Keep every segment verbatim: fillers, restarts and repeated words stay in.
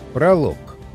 Пролог.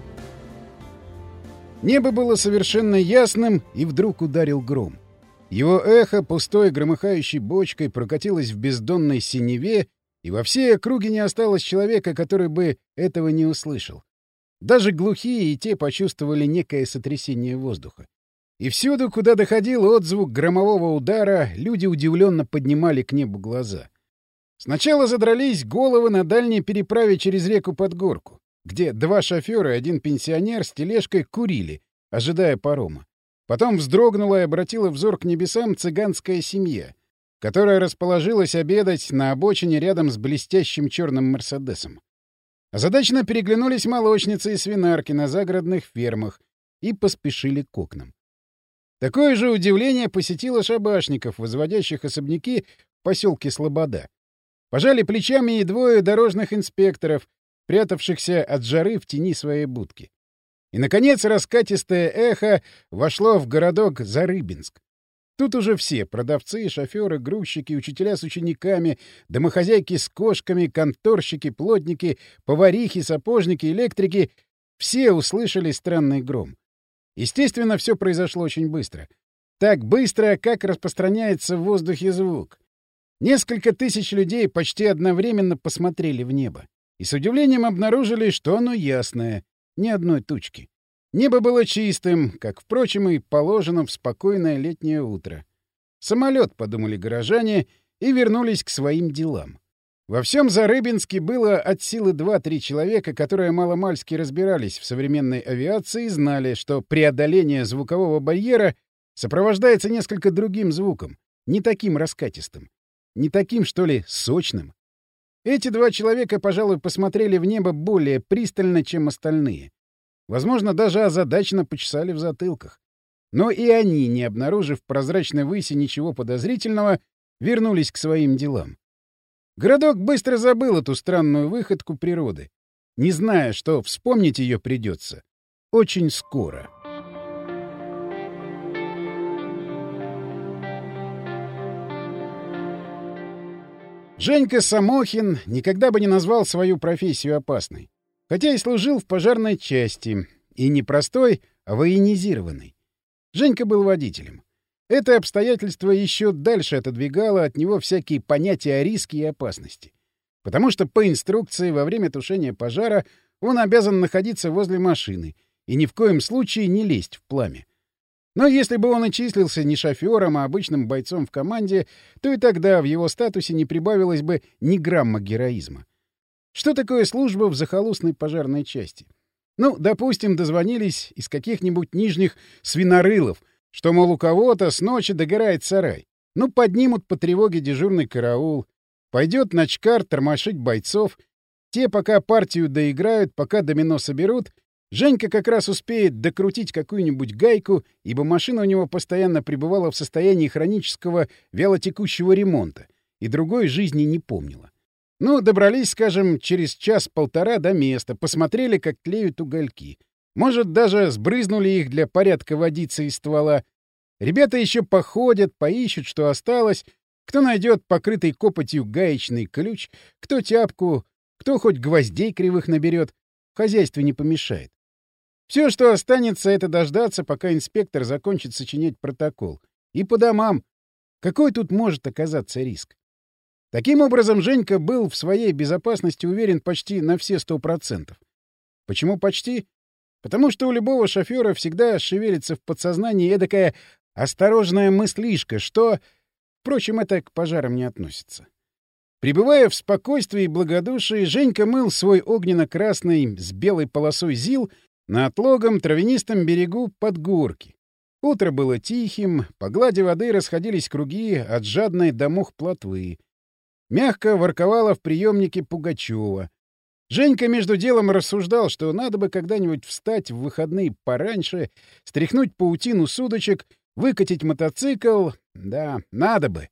Небо было совершенно ясным, и вдруг ударил гром. Его эхо, пустой громыхающей бочкой, прокатилось в бездонной синеве, и во всей округе не осталось человека, который бы этого не услышал. Даже глухие и те почувствовали некое сотрясение воздуха. И всюду, куда доходил отзвук громового удара, люди удивленно поднимали к небу глаза. Сначала задрались головы на дальней переправе через реку под горку, где два шофера и один пенсионер с тележкой курили, ожидая парома. Потом вздрогнула и обратила взор к небесам цыганская семья, которая расположилась обедать на обочине рядом с блестящим черным «Мерседесом». Озадаченно переглянулись молочницы и свинарки на загородных фермах и поспешили к окнам. Такое же удивление посетило шабашников, возводящих особняки в поселке Слобода. Пожали плечами и двое дорожных инспекторов, прятавшихся от жары в тени своей будки. И, наконец, раскатистое эхо вошло в городок Зарыбинск. Тут уже все — продавцы, шоферы, грузчики, учителя с учениками, домохозяйки с кошками, конторщики, плотники, поварихи, сапожники, электрики — все услышали странный гром. Естественно, все произошло очень быстро. Так быстро, как распространяется в воздухе звук. Несколько тысяч людей почти одновременно посмотрели в небо и с удивлением обнаружили, что оно ясное, ни одной тучки. Небо было чистым, как, впрочем, и положено в спокойное летнее утро. «Самолет», — подумали горожане, и вернулись к своим делам. Во всем Зарыбинске было от силы два-три человека, которые маломальски разбирались в современной авиации и знали, что преодоление звукового барьера сопровождается несколько другим звуком, не таким раскатистым, не таким, что ли, сочным. Эти два человека, пожалуй, посмотрели в небо более пристально, чем остальные. Возможно, даже озадаченно почесали в затылках. Но и они, не обнаружив в прозрачной выси ничего подозрительного, вернулись к своим делам. Городок быстро забыл эту странную выходку природы, не зная, что вспомнить ее придется очень скоро. Женька Самохин никогда бы не назвал свою профессию опасной, хотя и служил в пожарной части, и не простой, а военизированной. Женька был водителем. Это обстоятельство еще дальше отодвигало от него всякие понятия о риске и опасности. Потому что по инструкции во время тушения пожара он обязан находиться возле машины и ни в коем случае не лезть в пламя. Но если бы он и числился не шофером, а обычным бойцом в команде, то и тогда в его статусе не прибавилось бы ни грамма героизма. Что такое служба в захолустной пожарной части? Ну, допустим, дозвонились из каких-нибудь нижних свинорылов, что, мол, у кого-то с ночи догорает сарай. Ну, поднимут по тревоге дежурный караул. Пойдет начкар тормошить бойцов. Те пока партию доиграют, пока домино соберут, Женька как раз успеет докрутить какую-нибудь гайку, ибо машина у него постоянно пребывала в состоянии хронического вялотекущего ремонта и другой жизни не помнила. Ну, добрались, скажем, через час-полтора до места, посмотрели, как тлеют угольки. Может, даже сбрызнули их для порядка водицы из ствола. Ребята еще походят, поищут, что осталось. Кто найдет покрытый копотью гаечный ключ, кто тяпку, кто хоть гвоздей кривых наберет. В хозяйстве не помешает. Все, что останется, — это дождаться, пока инспектор закончит сочинять протокол. И по домам. Какой тут может оказаться риск? Таким образом, Женька был в своей безопасности уверен почти на все сто процентов. Почему почти? Потому что у любого шофера всегда шевелится в подсознании эдакая осторожная мыслишка, что... Впрочем, это к пожарам не относится. Пребывая в спокойствии и благодушии, Женька мыл свой огненно-красный с белой полосой ЗИЛ на отлогом травянистом берегу под горки. Утро было тихим, по глади воды расходились круги от жадной до мух плотвы. Мягко ворковала в приемнике Пугачева. Женька между делом рассуждал, что надо бы когда-нибудь встать в выходные пораньше, стряхнуть паутину с удочек, выкатить мотоцикл. Да, надо бы.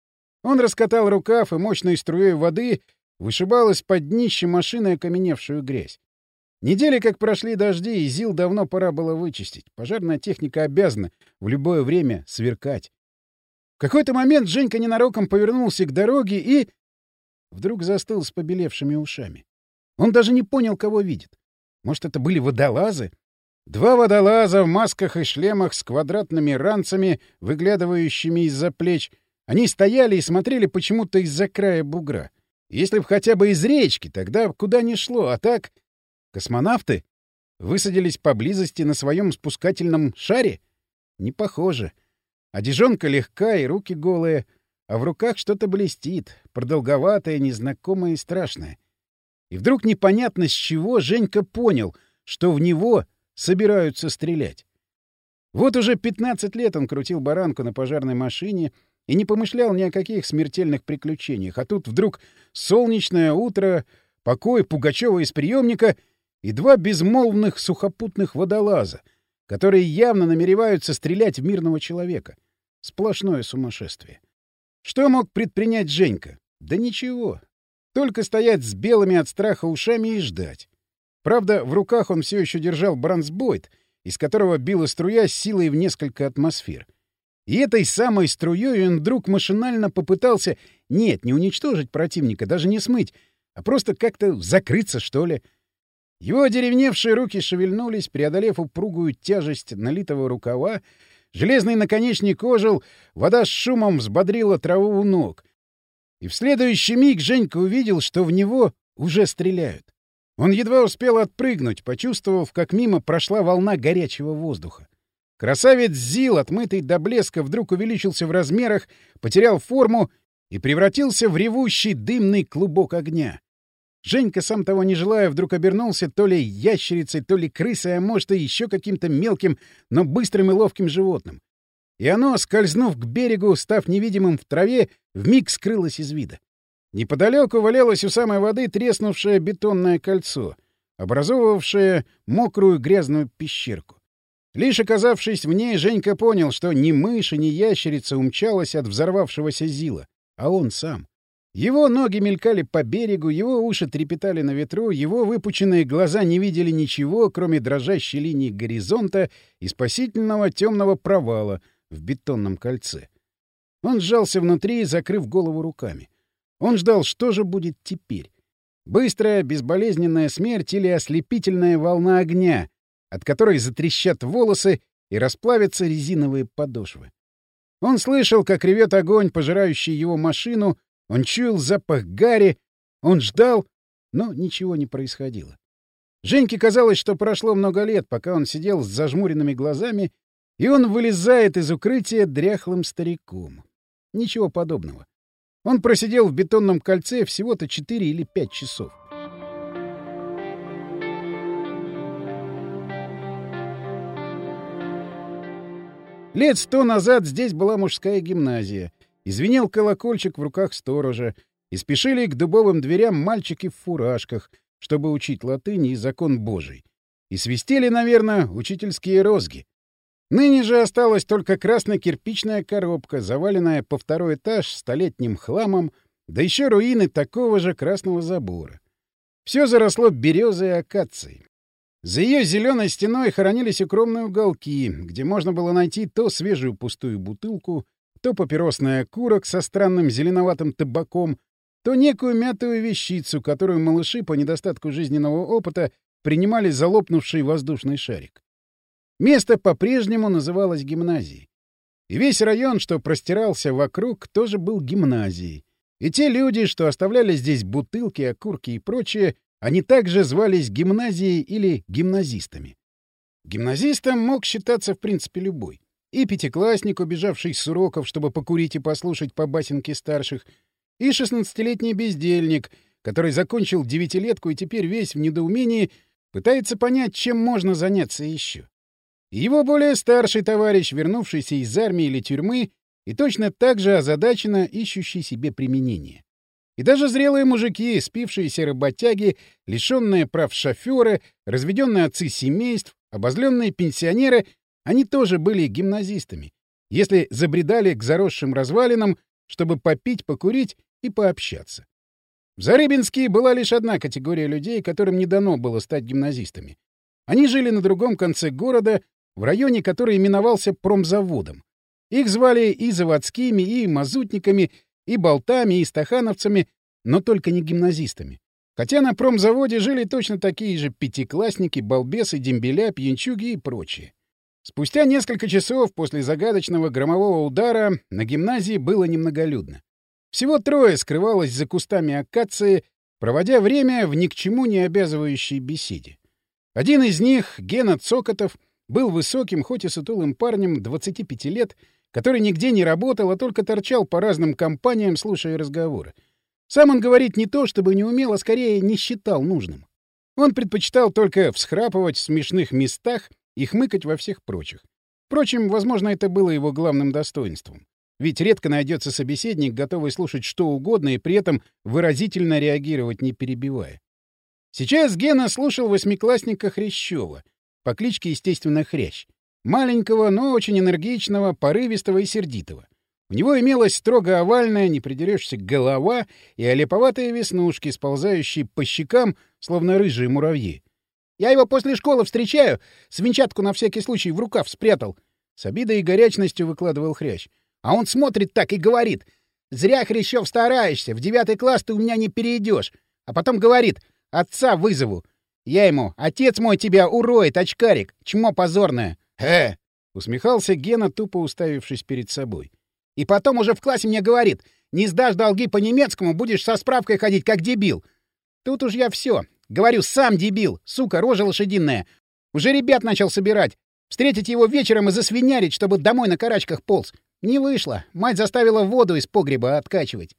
Он раскатал рукав и мощной струей воды вышибал из-под днища машины окаменевшую грязь. Недели как прошли дожди, и ЗИЛ давно пора было вычистить. Пожарная техника обязана в любое время сверкать. В какой-то момент Женька ненароком повернулся к дороге и... Вдруг застыл с побелевшими ушами. Он даже не понял, кого видит. Может, это были водолазы? Два водолаза в масках и шлемах с квадратными ранцами, выглядывающими из-за плеч. Они стояли и смотрели почему-то из-за края бугра. Если б хотя бы из речки, тогда куда ни шло, а так... Космонавты? Высадились поблизости на своем спускательном шаре? Не похоже. Одежонка легка и руки голые, а в руках что-то блестит, продолговатое, незнакомое и страшное. И вдруг непонятно с чего Женька понял, что в него собираются стрелять. Вот уже пятнадцать лет он крутил баранку на пожарной машине и не помышлял ни о каких смертельных приключениях, а тут вдруг солнечное утро, покой Пугачева из приемника и два безмолвных сухопутных водолаза, которые явно намереваются стрелять в мирного человека. Сплошное сумасшествие. Что мог предпринять Женька? Да ничего. Только стоять с белыми от страха ушами и ждать. Правда, в руках он все еще держал бронзбойт, из которого била струя с силой в несколько атмосфер. И этой самой струей он вдруг машинально попытался, нет, не уничтожить противника, даже не смыть, а просто как-то закрыться, что ли. Его одеревневшие руки шевельнулись, преодолев упругую тяжесть налитого рукава, железный наконечник ожил, вода с шумом взбодрила траву у ног. И в следующий миг Женька увидел, что в него уже стреляют. Он едва успел отпрыгнуть, почувствовав, как мимо прошла волна горячего воздуха. Красавец Зил, отмытый до блеска, вдруг увеличился в размерах, потерял форму и превратился в ревущий дымный клубок огня. Женька, сам того не желая, вдруг обернулся то ли ящерицей, то ли крысой, а может и еще каким-то мелким, но быстрым и ловким животным. И оно, скользнув к берегу, став невидимым в траве, вмиг скрылось из вида. Неподалеку валялось у самой воды треснувшее бетонное кольцо, образовывавшее мокрую грязную пещерку. Лишь оказавшись в ней, Женька понял, что ни мышь и ни ящерица умчалась от взорвавшегося Зила, а он сам. Его ноги мелькали по берегу, его уши трепетали на ветру, его выпученные глаза не видели ничего, кроме дрожащей линии горизонта и спасительного темного провала в бетонном кольце. Он сжался внутри, закрыв голову руками. Он ждал, что же будет теперь. Быстрая, безболезненная смерть или ослепительная волна огня, от которой затрещат волосы и расплавятся резиновые подошвы. Он слышал, как ревет огонь, пожирающий его машину, он чуял запах гари, он ждал, но ничего не происходило. Женьке казалось, что прошло много лет, пока он сидел с зажмуренными глазами, и он вылезает из укрытия дряхлым стариком. Ничего подобного. Он просидел в бетонном кольце всего-то четыре или пять часов. Лет сто назад здесь была мужская гимназия. И звенел колокольчик в руках сторожа, и спешили к дубовым дверям мальчики в фуражках, чтобы учить латынь и закон Божий. И свистели, наверное, учительские розги. Ныне же осталась только красно-кирпичная коробка, заваленная по второй этаж столетним хламом, да еще руины такого же красного забора. Все заросло березой и акацией. За ее зеленой стеной хоронились укромные уголки, где можно было найти то свежую пустую бутылку, то папиросный окурок со странным зеленоватым табаком, то некую мятую вещицу, которую малыши по недостатку жизненного опыта принимали за лопнувший воздушный шарик. Место по-прежнему называлось гимназией. И весь район, что простирался вокруг, тоже был гимназией. И те люди, что оставляли здесь бутылки, окурки и прочее, они также звались гимназией или гимназистами. Гимназистом мог считаться в принципе любой. И пятиклассник, убежавший с уроков, чтобы покурить и послушать по басенке старших, и шестнадцатилетний бездельник, который закончил девятилетку и теперь весь в недоумении пытается понять, чем можно заняться еще. И его более старший товарищ, вернувшийся из армии или тюрьмы, и точно так же озадаченно ищущий себе применение. И даже зрелые мужики, спившиеся работяги, лишенные прав шоферы, разведенные отцы семейств, обозленные пенсионеры — они тоже были гимназистами, если забредали к заросшим развалинам, чтобы попить, покурить и пообщаться. В Зарыбинске была лишь одна категория людей, которым не дано было стать гимназистами. Они жили на другом конце города, в районе, который именовался промзаводом. Их звали и заводскими, и мазутниками, и болтами, и стахановцами, но только не гимназистами. Хотя на промзаводе жили точно такие же пятиклассники, балбесы, дембеля, пьянчуги и прочие. Спустя несколько часов после загадочного громового удара на гимназии было немноголюдно. Всего трое скрывалось за кустами акации, проводя время в ни к чему не обязывающей беседе. Один из них, Гена Цокотов, был высоким, хоть и сутулым парнем, двадцати пяти лет, который нигде не работал, а только торчал по разным компаниям, слушая разговоры. Сам он говорить не то чтобы не умел, а скорее не считал нужным. Он предпочитал только всхрапывать в смешных местах и хмыкать во всех прочих. Впрочем, возможно, это было его главным достоинством. Ведь редко найдется собеседник, готовый слушать что угодно и при этом выразительно реагировать, не перебивая. Сейчас Гена слушал восьмиклассника Хрящева, по кличке, естественно, Хрящ. Маленького, но очень энергичного, порывистого и сердитого. У него имелась строго овальная, не придерешься, голова и олиповатые веснушки, сползающие по щекам, словно рыжие муравьи. «Я его после школы встречаю, свинчатку на всякий случай в рукав спрятал», — с обидой и горячностью выкладывал Хрящ. «А он смотрит так и говорит: зря, Хрящев, стараешься, в девятый класс ты у меня не перейдешь». А потом говорит: «Отца вызову». Я ему: «Отец мой тебя уроет, очкарик, чмо позорное». «Э!» — усмехался Гена, тупо уставившись перед собой. И потом уже в классе мне говорит: «Не сдашь долги по немецкому, будешь со справкой ходить, как дебил». Тут уж я все. Говорю: «Сам дебил, сука, рожа лошадиная». Уже ребят начал собирать. Встретить его вечером и засвинярить, чтобы домой на карачках полз. Не вышло. Мать заставила воду из погреба откачивать.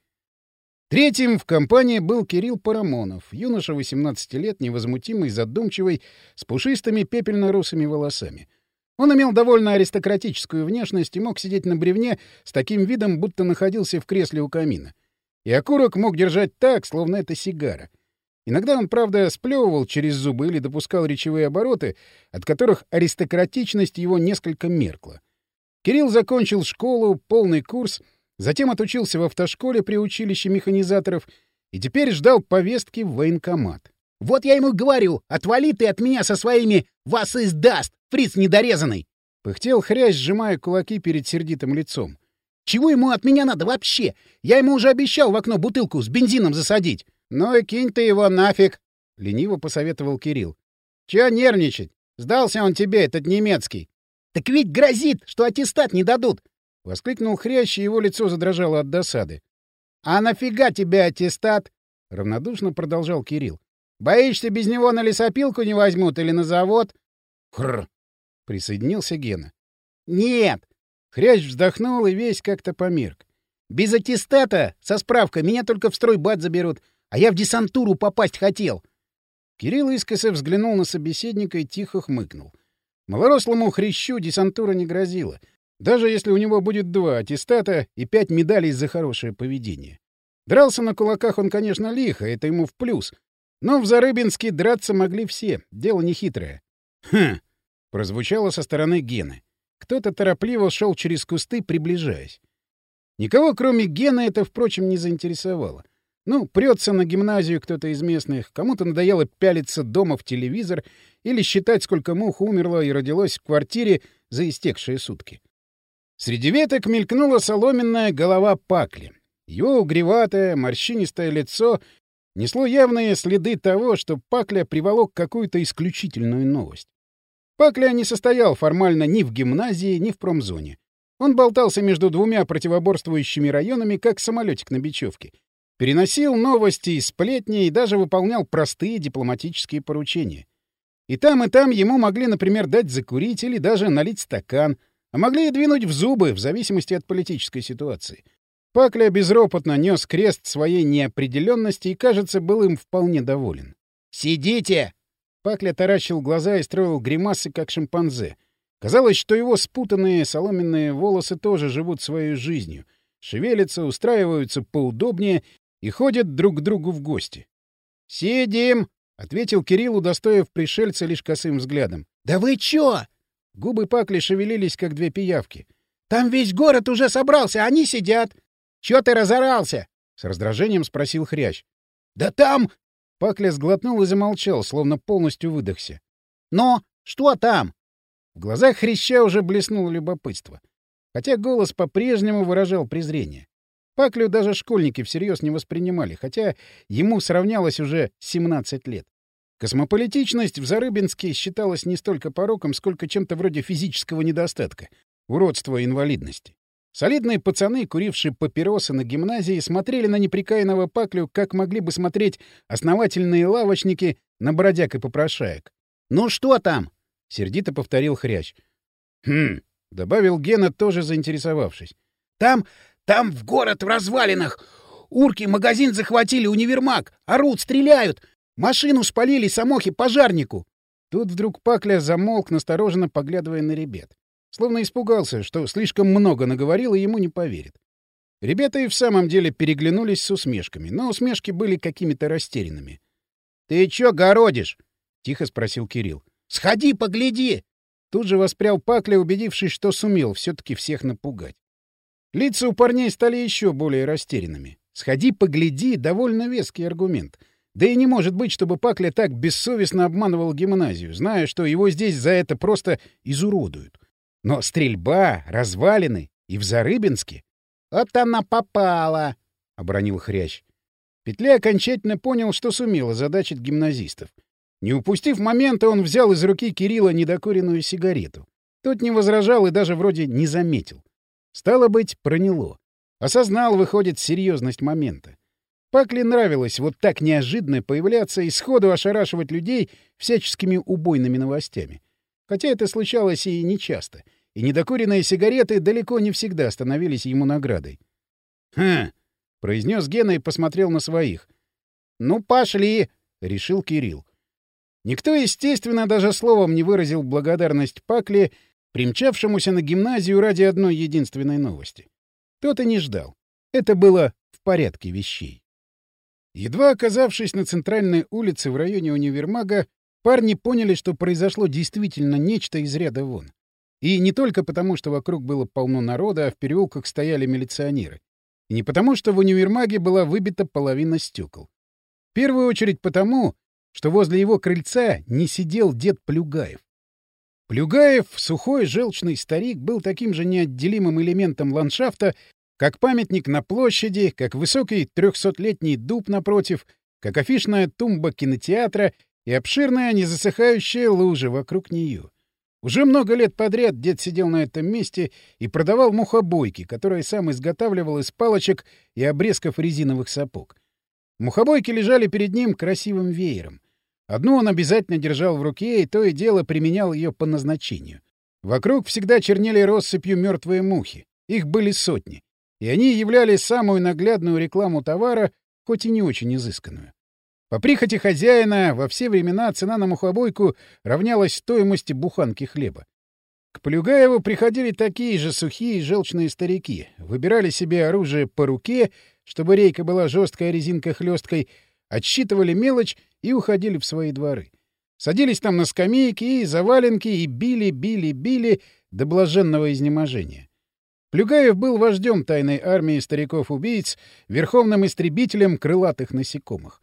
Третьим в компании был Кирилл Парамонов, юноша восемнадцати лет, невозмутимый, задумчивый, с пушистыми пепельно-русыми волосами. Он имел довольно аристократическую внешность и мог сидеть на бревне с таким видом, будто находился в кресле у камина. И окурок мог держать так, словно это сигара. Иногда он, правда, сплевывал через зубы или допускал речевые обороты, от которых аристократичность его несколько меркла. Кирилл закончил школу, полный курс, затем отучился в автошколе при училище механизаторов и теперь ждал повестки в военкомат. «Вот я ему говорю, отвали ты от меня со своими «вас издаст», фриц недорезанный!» — пыхтел Хрящ, сжимая кулаки перед сердитым лицом. «Чего ему от меня надо вообще? Я ему уже обещал в окно бутылку с бензином засадить». «Ну и кинь ты его нафиг!» — лениво посоветовал Кирилл. «Чего нервничать? Сдался он тебе, этот немецкий». «Так ведь грозит, что аттестат не дадут!» — воскликнул Хрящ, и его лицо задрожало от досады. «А нафига тебе аттестат?» — равнодушно продолжал Кирилл. «Боишься, без него на лесопилку не возьмут или на завод?» «Хррр!» — присоединился Гена. «Нет!» — Хрящ вздохнул и весь как-то померк. «Без аттестата, со справкой, меня только в стройбат заберут, а я в десантуру попасть хотел». Кирилл искоса взглянул на собеседника и тихо хмыкнул. Малорослому Хрящу десантура не грозила, даже если у него будет два аттестата и пять медалей за хорошее поведение. Дрался на кулаках он, конечно, лихо, это ему в плюс. Но в Зарыбинске драться могли все, дело нехитрое. «Хм!» — прозвучало со стороны Гены. Кто-то торопливо шел через кусты, приближаясь. Никого, кроме Гены, это, впрочем, не заинтересовало. Ну, прется на гимназию кто-то из местных, кому-то надоело пялиться дома в телевизор или считать, сколько мух умерло и родилось в квартире за истекшие сутки. Среди веток мелькнула соломенная голова Пакли. Его угреватое, морщинистое лицо несло явные следы того, что Пакля приволок какую-то исключительную новость. Пакля не состоял формально ни в гимназии, ни в промзоне. Он болтался между двумя противоборствующими районами, как самолетик на бечевке. Переносил новости и сплетни и даже выполнял простые дипломатические поручения. И там, и там ему могли, например, дать закурить или даже налить стакан, а могли и двинуть в зубы, в зависимости от политической ситуации. Пакля безропотно нес крест своей неопределенности и, кажется, был им вполне доволен. «Сидите!» Пакля таращил глаза и строил гримасы, как шимпанзе. Казалось, что его спутанные соломенные волосы тоже живут своей жизнью, шевелятся, устраиваются поудобнее и ходят друг к другу в гости. «Сидим!» — ответил Кирилл, удостоив пришельца лишь косым взглядом. «Да вы чё?» Губы Пакли шевелились, как две пиявки. «Там весь город уже собрался, они сидят!» «Чё ты разорался?» — с раздражением спросил Хрящ. «Да там...» Пакля сглотнул и замолчал, словно полностью выдохся. «Но что там?» В глазах Хряща уже блеснуло любопытство, хотя голос по-прежнему выражал презрение. Паклю даже школьники всерьез не воспринимали, хотя ему сравнялось уже семнадцать лет. Космополитичность в Зарыбинске считалась не столько пороком, сколько чем-то вроде физического недостатка, уродства и инвалидности. Солидные пацаны, курившие папиросы на гимназии, смотрели на неприкаянного Паклю, как могли бы смотреть основательные лавочники на бродяг и попрошаек. «Ну что там?» — сердито повторил Хрящ. «Хм», — добавил Гена, тоже заинтересовавшись. «Там, там в город в развалинах. Урки магазин захватили, универмаг. Орут, стреляют. Машину спалили, Самохи, пожарнику». Тут вдруг Пакля замолк, настороженно поглядывая на ребят. Словно испугался, что слишком много наговорил, и ему не поверит. Ребята и в самом деле переглянулись с усмешками, но усмешки были какими-то растерянными. — Ты чё городишь? — тихо спросил Кирилл. — Сходи, погляди! Тут же воспрял Пакля, убедившись, что сумел все-таки всех напугать. Лица у парней стали еще более растерянными. «Сходи, погляди» — довольно веский аргумент. Да и не может быть, чтобы Пакля так бессовестно обманывал гимназию, зная, что его здесь за это просто изуродуют. Но стрельба, развалины и в Зарыбинске? — Вот она попала! — обронил Хрящ. Петля окончательно понял, что сумел озадачить гимназистов. Не упустив момента, он взял из руки Кирилла недокуренную сигарету. Тот не возражал и даже вроде не заметил. Стало быть, проняло. Осознал, выходит, серьезность момента. Пакле нравилось вот так неожиданно появляться и сходу ошарашивать людей всяческими убойными новостями. Хотя это случалось и нечасто, и недокуренные сигареты далеко не всегда становились ему наградой. «Хм!» — произнес Гена и посмотрел на своих. «Ну, пошли!» — решил Кирилл. Никто, естественно, даже словом не выразил благодарность Пакле, примчавшемуся на гимназию ради одной единственной новости. Тот и не ждал. Это было в порядке вещей. Едва оказавшись на центральной улице в районе универмага, парни поняли, что произошло действительно нечто из ряда вон. И не только потому, что вокруг было полно народа, а в переулках стояли милиционеры. И не потому, что в универмаге была выбита половина стекол. В первую очередь потому, что возле его крыльца не сидел дед Плюгаев. Плюгаев, сухой, желчный старик, был таким же неотделимым элементом ландшафта, как памятник на площади, как высокий трехсотлетний дуб напротив, как афишная тумба кинотеатра и обширная незасыхающая лужа вокруг нее. Уже много лет подряд дед сидел на этом месте и продавал мухобойки, которые сам изготавливал из палочек и обрезков резиновых сапог. Мухобойки лежали перед ним красивым веером. Одну он обязательно держал в руке и то и дело применял ее по назначению. Вокруг всегда чернели россыпью мертвые мухи. Их были сотни. И они являли самую наглядную рекламу товара, хоть и не очень изысканную. По прихоти хозяина во все времена цена на мухобойку равнялась стоимости буханки хлеба. К Плюгаеву приходили такие же сухие желчные старики, выбирали себе оружие по руке, чтобы рейка была жесткой, а резинка хлесткой, отсчитывали мелочь и уходили в свои дворы. Садились там на скамейки и заваленки и били, били, били до блаженного изнеможения. Плюгаев был вождем тайной армии стариков-убийц, верховным истребителем крылатых насекомых.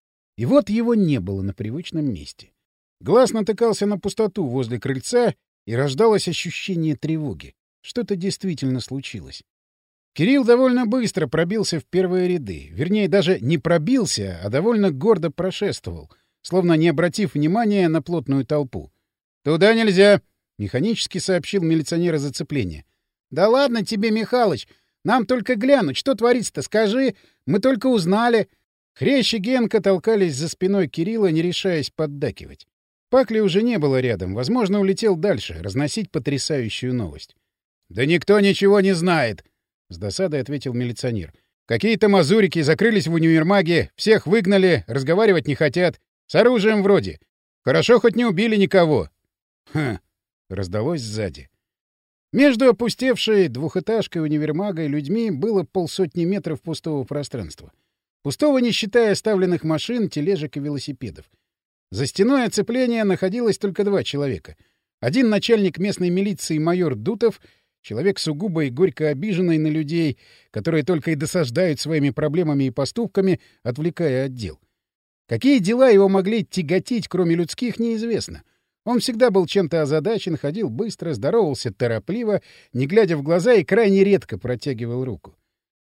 И вот его не было на привычном месте. Глаз натыкался на пустоту возле крыльца, и рождалось ощущение тревоги. Что-то действительно случилось. Кирилл довольно быстро пробился в первые ряды. Вернее, даже не пробился, а довольно гордо прошествовал, словно не обратив внимания на плотную толпу. «Туда нельзя!» — механически сообщил милиционер из оцепления. «Да ладно тебе, Михалыч! Нам только глянуть, что творится-то, скажи! Мы только узнали!» Хрящ и Генка толкались за спиной Кирилла, не решаясь поддакивать. Пакли уже не было рядом, возможно, улетел дальше, разносить потрясающую новость. «Да никто ничего не знает!» — с досадой ответил милиционер. «Какие-то мазурики закрылись в универмаге, всех выгнали, разговаривать не хотят. С оружием вроде. Хорошо, хоть не убили никого». «Хм!» — раздалось сзади. Между опустевшей двухэтажкой универмага и людьми было полсотни метров пустого пространства. Пустого, не считая оставленных машин, тележек и велосипедов. За стеной оцепления находилось только два человека. Один — начальник местной милиции майор Дутов, человек сугубо и горько обиженный на людей, которые только и досаждают своими проблемами и поступками, отвлекая от дел. Какие дела его могли тяготить, кроме людских, неизвестно. Он всегда был чем-то озадачен, ходил быстро, здоровался торопливо, не глядя в глаза и крайне редко протягивал руку.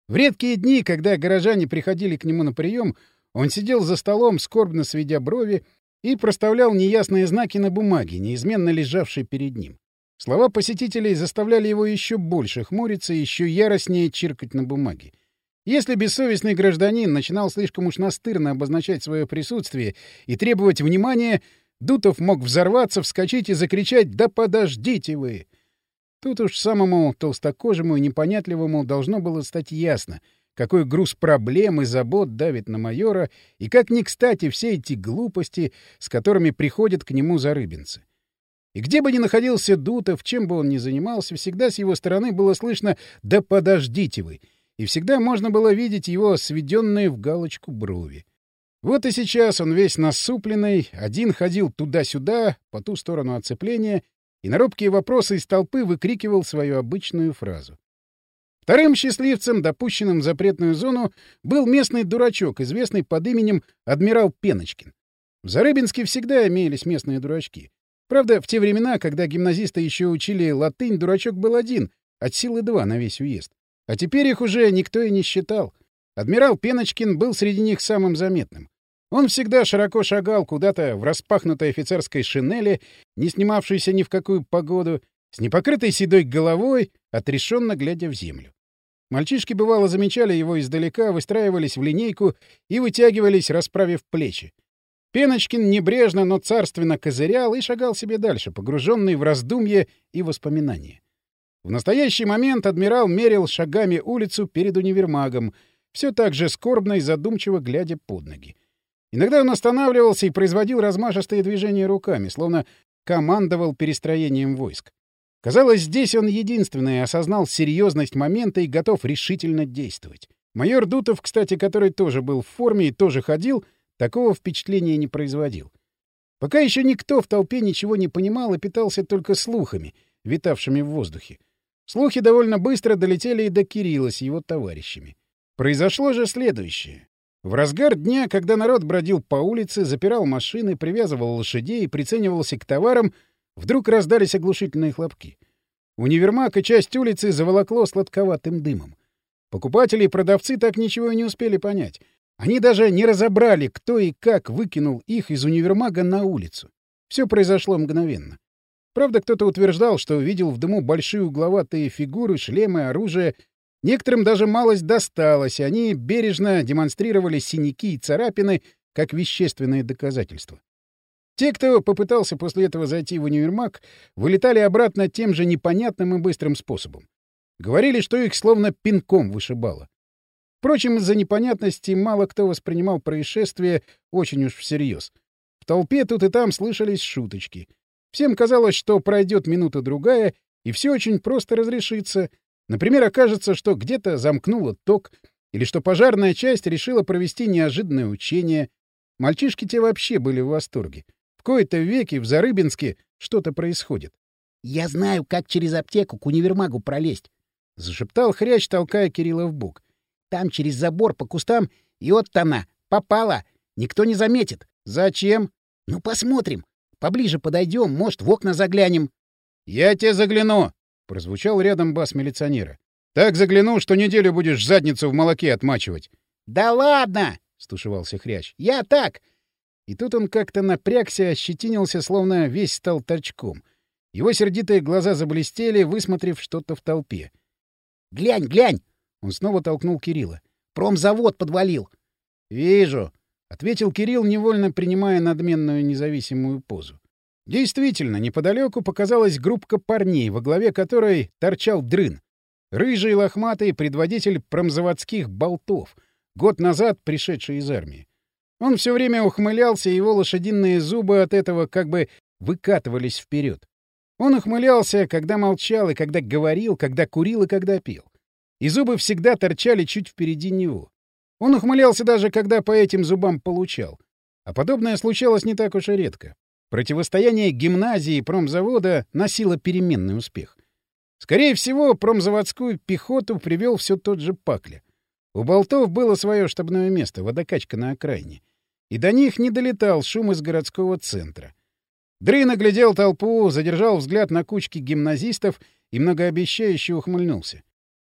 В редкие дни, когда горожане приходили к нему на прием, он сидел за столом, скорбно сведя брови, и проставлял неясные знаки на бумаге, неизменно лежавшей перед ним. Слова посетителей заставляли его еще больше хмуриться и еще яростнее чиркать на бумаге. Если бессовестный гражданин начинал слишком уж настырно обозначать свое присутствие и требовать внимания, Дутов мог взорваться, вскочить и закричать «Да подождите вы!». Тут уж самому толстокожему и непонятливому должно было стать ясно, какой груз проблем и забот давит на майора, и как не кстати все эти глупости, с которыми приходят к нему зарыбинцы. И где бы ни находился Дутов, чем бы он ни занимался, всегда с его стороны было слышно «Да подождите вы!», и всегда можно было видеть его сведенные в галочку брови. Вот и сейчас он весь насупленный, один ходил туда-сюда, по ту сторону оцепления, и на робкие вопросы из толпы выкрикивал свою обычную фразу. Вторым счастливцем, допущенным в запретную зону, был местный дурачок, известный под именем адмирал Пеночкин. В Зарыбинске всегда имелись местные дурачки. Правда, в те времена, когда гимназисты еще учили латынь, дурачок был один, от силы два на весь уезд. А теперь их уже никто и не считал. Адмирал Пеночкин был среди них самым заметным. Он всегда широко шагал куда-то в распахнутой офицерской шинели, не снимавшейся ни в какую погоду, с непокрытой седой головой, отрешенно глядя в землю. Мальчишки, бывало, замечали его издалека, выстраивались в линейку и вытягивались, расправив плечи. Пеночкин небрежно, но царственно козырял и шагал себе дальше, погруженный в раздумье и воспоминания. В настоящий момент адмирал мерил шагами улицу перед универмагом, все так же скорбно и задумчиво глядя под ноги. Иногда он останавливался и производил размашистые движения руками, словно командовал перестроением войск. Казалось, здесь он единственный осознал серьезность момента и готов решительно действовать. Майор Дутов, кстати, который тоже был в форме и тоже ходил, такого впечатления не производил. Пока еще никто в толпе ничего не понимал и питался только слухами, витавшими в воздухе. Слухи довольно быстро долетели и до Кирилла с его товарищами. Произошло же следующее. В разгар дня, когда народ бродил по улице, запирал машины, привязывал лошадей и приценивался к товарам, вдруг раздались оглушительные хлопки. Универмаг и часть улицы заволокло сладковатым дымом. Покупатели и продавцы так ничего и не успели понять. Они даже не разобрали, кто и как выкинул их из универмага на улицу. Все произошло мгновенно. Правда, кто-то утверждал, что видел в дыму большие угловатые фигуры, шлемы, оружие. Некоторым даже малость досталось, и они бережно демонстрировали синяки и царапины как вещественные доказательства. Те, кто попытался после этого зайти в универмаг, вылетали обратно тем же непонятным и быстрым способом. Говорили, что их словно пинком вышибало. Впрочем, из-за непонятности мало кто воспринимал происшествие очень уж всерьез. В толпе тут и там слышались шуточки. Всем казалось, что пройдет минута-другая, и все очень просто разрешится. Например, окажется, что где-то замкнуло ток, или что пожарная часть решила провести неожиданное учение. Мальчишки те вообще были в восторге. В кои-то веки в Зарыбинске что-то происходит. — Я знаю, как через аптеку к универмагу пролезть, — зашептал Хрящ, толкая Кирилла в бок. — Там через забор по кустам, и вот она, попала. Никто не заметит. — Зачем? — Ну, посмотрим. Поближе подойдем, может, в окна заглянем. — Я тебе загляну! — прозвучал рядом бас милиционера. — Так загляну, что неделю будешь задницу в молоке отмачивать. — Да ладно! — стушевался Хрящ. — Я так! И тут он как-то напрягся, ощетинился, словно весь стал торчком. Его сердитые глаза заблестели, высмотрев что-то в толпе. — Глянь, глянь! Он снова толкнул Кирилла. — Промзавод подвалил. — Вижу, — ответил Кирилл, невольно принимая надменную независимую позу. Действительно, неподалеку показалась группка парней, во главе которой торчал дрын. Рыжий лохматый предводитель промзаводских болтов, год назад пришедший из армии. Он все время ухмылялся, и его лошадиные зубы от этого как бы выкатывались вперед. Он ухмылялся, когда молчал, и когда говорил, когда курил и когда пел. И зубы всегда торчали чуть впереди него. Он ухмылялся даже, когда по этим зубам получал. А подобное случалось не так уж и редко. Противостояние гимназии и промзавода носило переменный успех. Скорее всего, промзаводскую пехоту привел все тот же Пакля. У болтов было свое штабное место, водокачка на окраине. И до них не долетал шум из городского центра. Дрын оглядел толпу, задержал взгляд на кучки гимназистов и многообещающе ухмыльнулся.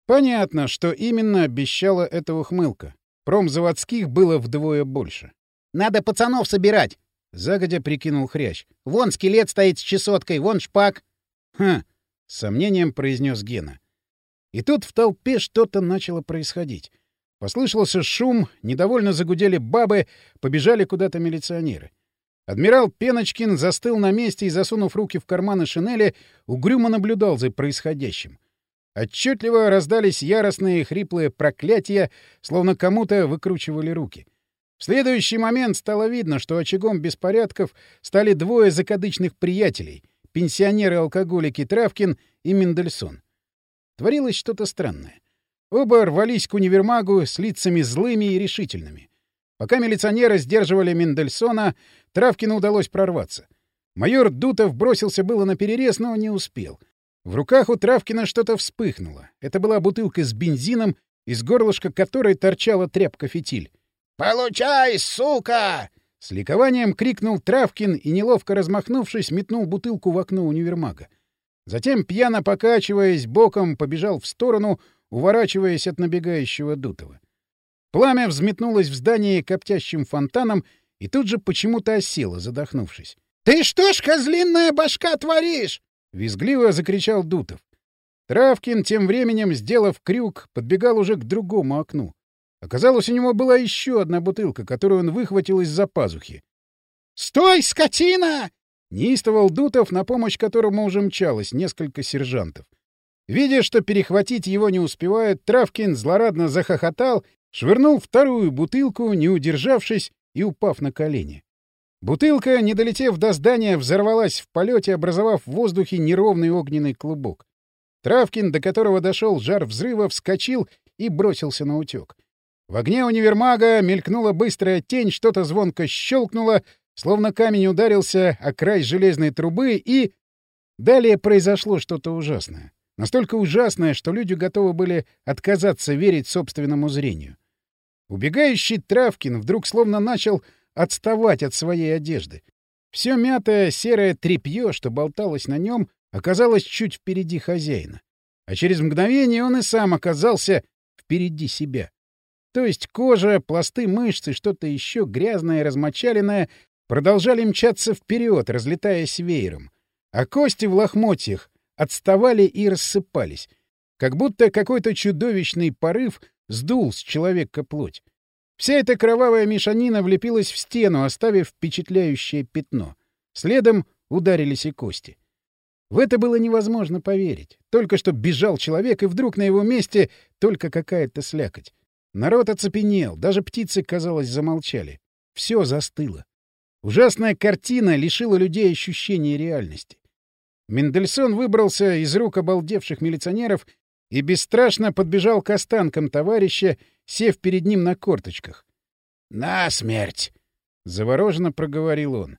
Понятно, что именно обещала эта ухмылка. Промзаводских было вдвое больше. «Надо пацанов собирать!» — загодя прикинул Хрящ. «Вон скелет стоит с чесоткой, вон шпак!» «Хм!» — с сомнением произнес Гена. И тут в толпе что-то начало происходить. Послышался шум, недовольно загудели бабы, побежали куда-то милиционеры. Адмирал Пеночкин застыл на месте и, засунув руки в карманы шинели, угрюмо наблюдал за происходящим. Отчетливо раздались яростные хриплые проклятия, словно кому-то выкручивали руки. В следующий момент стало видно, что очагом беспорядков стали двое закадычных приятелей — пенсионеры-алкоголики Травкин и Мендельсон. Творилось что-то странное. Оба рвались к универмагу с лицами злыми и решительными. Пока милиционеры сдерживали Мендельсона, Травкину удалось прорваться. Майор Дутов бросился было на перерез, но не успел. В руках у Травкина что-то вспыхнуло. Это была бутылка с бензином, из горлышка которой торчала тряпка-фитиль. «Получай, сука!» С ликованием крикнул Травкин и, неловко размахнувшись, метнул бутылку в окно универмага. Затем, пьяно покачиваясь, боком побежал в сторону, уворачиваясь от набегающего Дутова. Пламя взметнулось в здании коптящим фонтаном и тут же почему-то осело, задохнувшись. «Ты что ж, козлиная башка, творишь?» — визгливо закричал Дутов. Травкин, тем временем, сделав крюк, подбегал уже к другому окну. Оказалось, у него была еще одна бутылка, которую он выхватил из-за пазухи. «Стой, скотина!» — неистовал Дутов, на помощь которому уже мчалось несколько сержантов. Видя, что перехватить его не успевают, Травкин злорадно захохотал, швырнул вторую бутылку, не удержавшись и упав на колени. Бутылка, не долетев до здания, взорвалась в полете, образовав в воздухе неровный огненный клубок. Травкин, до которого дошел жар взрыва, вскочил и бросился на утек. В огне универмага мелькнула быстрая тень, что-то звонко щелкнуло, словно камень ударился о край железной трубы, и... Далее произошло что-то ужасное. Настолько ужасное, что люди готовы были отказаться верить собственному зрению. Убегающий Травкин вдруг словно начал отставать от своей одежды. Все мятое серое тряпье, что болталось на нем, оказалось чуть впереди хозяина. А через мгновение он и сам оказался впереди себя. То есть кожа, пласты мышц и что-то еще грязное и размочаленное продолжали мчаться вперед, разлетаясь веером. А кости в лохмотьях отставали и рассыпались, как будто какой-то чудовищный порыв сдул с человека плоть. Вся эта кровавая мешанина влепилась в стену, оставив впечатляющее пятно. Следом ударились и кости. В это было невозможно поверить. Только что бежал человек, и вдруг на его месте только какая-то слякоть. Народ оцепенел, даже птицы, казалось, замолчали. Все застыло. Ужасная картина лишила людей ощущения реальности. Мендельсон выбрался из рук обалдевших милиционеров и бесстрашно подбежал к останкам товарища, сев перед ним на корточках. «Насмерть!» — завороженно проговорил он.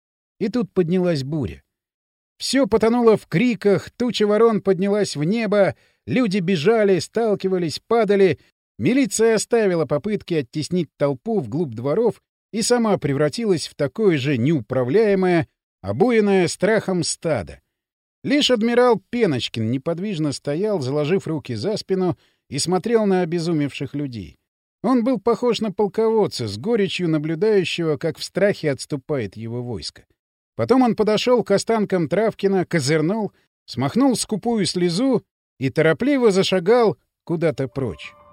И тут поднялась буря. Все потонуло в криках, туча ворон поднялась в небо, люди бежали, сталкивались, падали. Милиция оставила попытки оттеснить толпу вглубь дворов и сама превратилась в такое же неуправляемое, обуянное страхом стадо. Лишь адмирал Пеночкин неподвижно стоял, заложив руки за спину, и смотрел на обезумевших людей. Он был похож на полководца, с горечью наблюдающего, как в страхе отступает его войско. Потом он подошел к останкам Травкина, козырнул, смахнул скупую слезу и торопливо зашагал куда-то прочь.